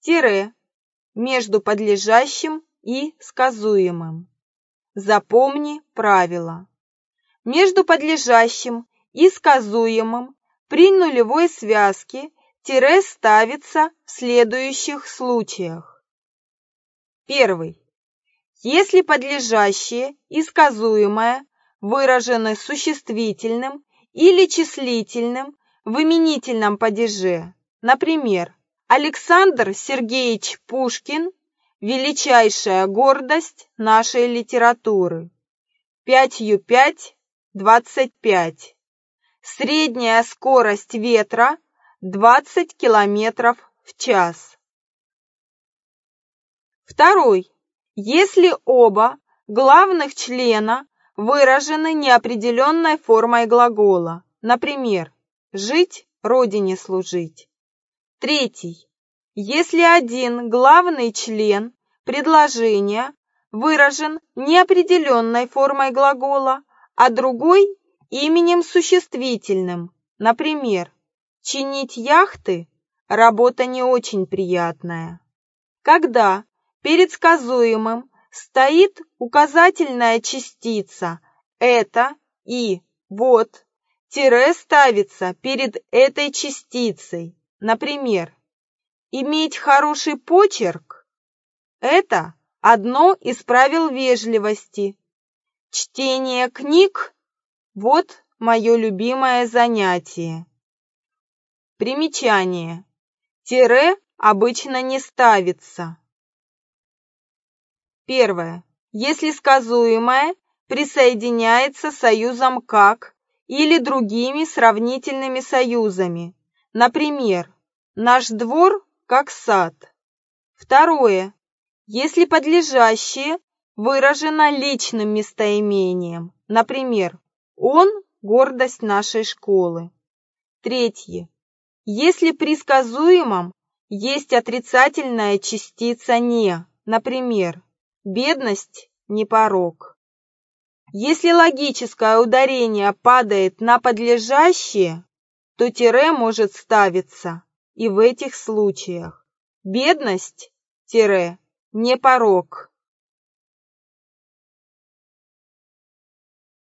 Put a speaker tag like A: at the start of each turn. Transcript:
A: тире между подлежащим и сказуемым. Запомни правило. Между подлежащим и сказуемым при нулевой связке тире ставится в следующих случаях. Первый. Если подлежащее и сказуемое выражены существительным или числительным в именительном падеже, например, Александр Сергеевич Пушкин – величайшая гордость нашей литературы. 5Ю5 – 25. Средняя скорость ветра – 20 км в час. Второй. Если оба главных члена выражены неопределенной формой глагола, например, «жить, родине служить». Третий. Если один главный член предложения выражен неопределенной формой глагола, а другой – именем существительным, например, «чинить яхты» – работа не очень приятная. Когда перед сказуемым стоит указательная частица «это» и «вот», тире ставится перед этой частицей. Например, иметь хороший почерк – это одно из правил вежливости. Чтение книг – вот мое любимое занятие. Примечание. Тире обычно не ставится. Первое. Если сказуемое присоединяется союзом «как» или другими сравнительными союзами. Например, наш двор как сад. Второе. Если подлежащее выражено личным местоимением. Например, он – гордость нашей школы. Третье. Если при сказуемом есть отрицательная частица «не», например, бедность – не порок. Если логическое ударение падает на подлежащее, то тире может ставиться и в этих случаях. Бедность – тире, не порок.